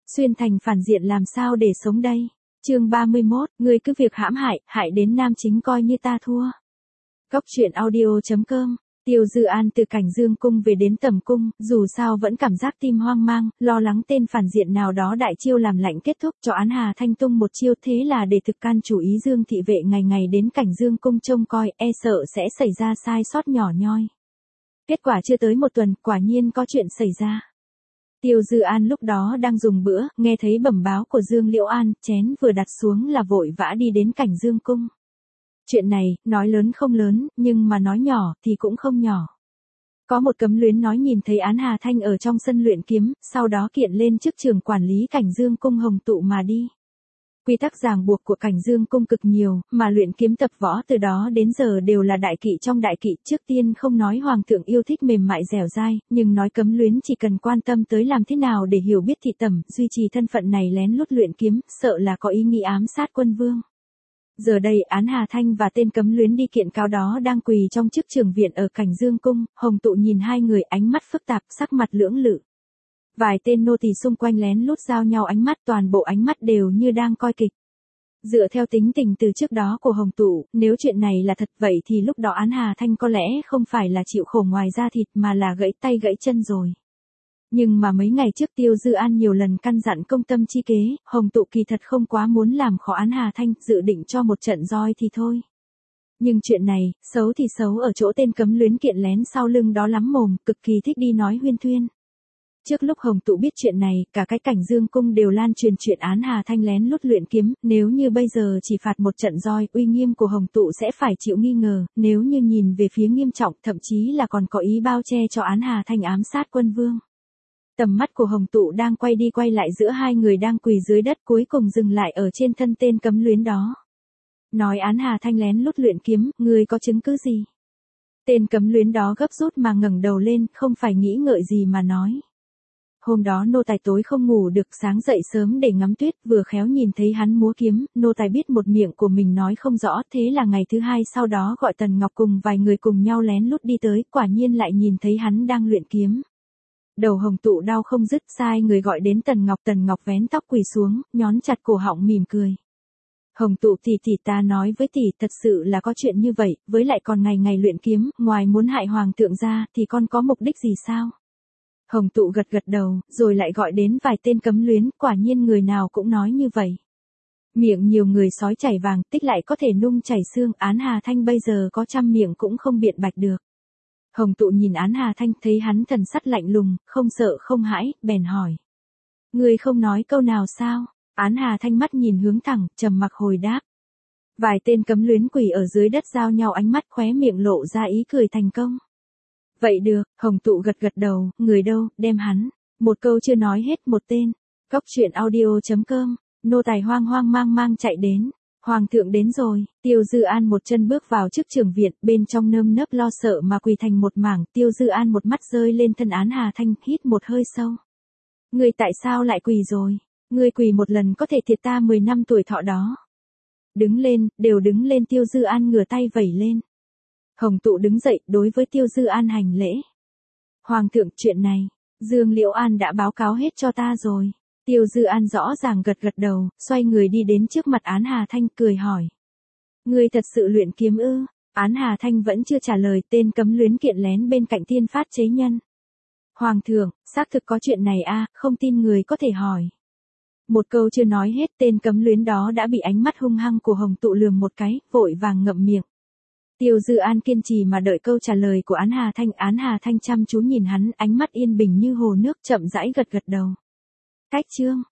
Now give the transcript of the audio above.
Xuyên thành phản diện làm sao để sống đây? Chương 31, ngươi cứ việc hãm hại đến nam chính coi như ta thua. Góc truyện audio.com. Tiêu Dư An từ Cảnh Dương cung về đến Tầm cung, dù sao vẫn cảm giác tim hoang mang, lo lắng tên phản diện nào đó đại chiêu làm lạnh kết thúc cho án Hà Thanh tung một chiêu, thế là để thực can chủ ý Dương thị vệ ngày ngày đến Cảnh Dương cung trông coi, e sợ sẽ xảy ra sai sót nhỏ nhoi. Kết quả chưa tới một tuần, quả nhiên có chuyện xảy ra. Tiêu Dư An lúc đó đang dùng bữa, nghe thấy bẩm báo của Dương Liễu An, chén vừa đặt xuống là vội vã đi đến Cảnh Dương cung. Chuyện này, nói lớn không lớn, nhưng mà nói nhỏ thì cũng không nhỏ. Có một cấm luyến nói nhìn thấy án Hà Thanh ở trong sân luyện kiếm, sau đó kiện lên chức trưởng quản lý Cảnh Dương cung Hồng Tụ mà đi. Quy tắc ràng buộc của Cảnh Dương cung cực nhiều, mà luyện kiếm tập võ từ đó đến giờ đều là đại kỵ trong đại kỵ. Trước tiên không nói hoàng thượng yêu thích mềm mại dẻo dai, nhưng nói cấm luyến chỉ cần quan tâm tới làm thế nào để hiểu biết thị tẩm, duy trì thân phận này lén lút luyện kiếm, sợ là có ý nghĩ ám sát quân vương. Giờ đây án Hà Thanh và tên cấm luyến đi kiện cáo đó đang quỳ trong chức trưởng viện ở Cảnh Dương cung. Hồng Tụ nhìn hai người, ánh mắt phức tạp, sắc mặt lưỡng lự. Vài tên nô tỳ xung quanh lén lút giao nhau ánh mắt, toàn bộ ánh mắt đều như đang coi kịch. Dựa theo tính tình từ trước đó của Hồng Tụ, nếu chuyện này là thật vậy thì lúc đó án Hà Thanh có lẽ không phải là chịu khổ ngoài da thịt mà là gãy tay gãy chân rồi. Nhưng mà mấy ngày trước Tiêu Dư An nhiều lần căn dặn công tâm chi kế, Hồng Tụ kỳ thật không quá muốn làm khó án Hà Thanh, dự định cho một trận roi thì thôi. Nhưng chuyện này, xấu thì xấu ở chỗ tên cấm luyến kiện lén sau lưng đó lắm mồm, cực kỳ thích đi nói huyên thuyên. Trước lúc Hồng Tụ biết chuyện này, cả cái Cảnh Dương cung đều lan truyền chuyện án Hà Thanh lén lút luyện kiếm, nếu như bây giờ chỉ phạt một trận roi, uy nghiêm của Hồng Tụ sẽ phải chịu nghi ngờ, nếu như nhìn về phía nghiêm trọng, thậm chí là còn có ý bao che cho án Hà Thanh ám sát quân vương. Tầm mắt của Hồng Tụ đang quay đi quay lại giữa hai người đang quỳ dưới đất, cuối cùng dừng lại ở trên thân tên cấm luyến đó. Nói án Hà Thanh lén lút luyện kiếm, ngươi có chứng cứ gì? Tên cấm luyến đó gấp rút mà ngẩng đầu lên, không phải nghĩ ngợi gì mà nói. Hôm đó nô tài tối không ngủ được, sáng dậy sớm để ngắm tuyết, vừa khéo nhìn thấy hắn múa kiếm, nô tài biết một miệng của mình nói không rõ, thế là ngày thứ hai sau đó gọi Tần Ngọc cùng vài người cùng nhau lén lút đi tới, quả nhiên lại nhìn thấy hắn đang luyện kiếm. Đầu Hồng Tụ đau không dứt, sai người gọi đến Tần Ngọc vén tóc quỳ xuống, nhón chặt cổ họng mỉm cười. Hồng Tụ tỷ, ta nói với tỷ, thật sự là có chuyện như vậy, với lại còn ngày ngày luyện kiếm, ngoài muốn hại hoàng thượng ra, thì con có mục đích gì sao? Hồng Tụ gật đầu, rồi lại gọi đến vài tên cấm luyến, quả nhiên người nào cũng nói như vậy. Miệng nhiều người sói chảy vàng, tích lại có thể nung chảy xương, án Hà Thanh bây giờ có trăm miệng cũng không biện bạch được. Hồng Tụ nhìn án Hà Thanh, thấy hắn thần sắc lạnh lùng, không sợ không hãi, bèn hỏi. Ngươi không nói câu nào sao? Án Hà Thanh mắt nhìn hướng thẳng, trầm mặc hồi đáp. Vài tên cấm luyến quỳ ở dưới đất giao nhau ánh mắt, khóe miệng lộ ra ý cười thành công. Vậy được, Hồng Tụ gật đầu, người đâu, đem hắn. Một câu chưa nói hết, một tên. Góc truyện audio.com, nô tài hoang mang chạy đến. Hoàng thượng đến rồi. Tiêu Dư An một chân bước vào trước trưởng viện, bên trong nơm nớp lo sợ mà quỳ thành một mảng. Tiêu Dư An một mắt rơi lên thân án Hà Thanh, hít một hơi sâu. Ngươi tại sao lại quỳ rồi? Ngươi quỳ một lần có thể thiệt ta 10 năm tuổi thọ đó. Đứng lên, đều đứng lên. Tiêu Dư An ngửa tay vẩy lên. Hồng Tụ đứng dậy, đối với Tiêu Dư An hành lễ. Hoàng thượng, chuyện này, Dương Liễu An đã báo cáo hết cho ta rồi. Tiêu Dư An rõ ràng gật đầu, xoay người đi đến trước mặt án Hà Thanh, cười hỏi. Ngươi thật sự luyện kiếm ư? Án Hà Thanh vẫn chưa trả lời, tên cấm luyến kiện lén bên cạnh Thiên Phát chế nhân. Hoàng thượng, xác thực có chuyện này a, không tin người có thể hỏi. Một câu chưa nói hết, tên cấm luyến đó đã bị ánh mắt hung hăng của Hồng Tụ lườm một cái, vội vàng ngậm miệng. Tiêu Dư An kiên trì mà đợi câu trả lời của án Hà Thanh chăm chú nhìn hắn, ánh mắt yên bình như hồ nước, chậm rãi gật đầu. Cách chương.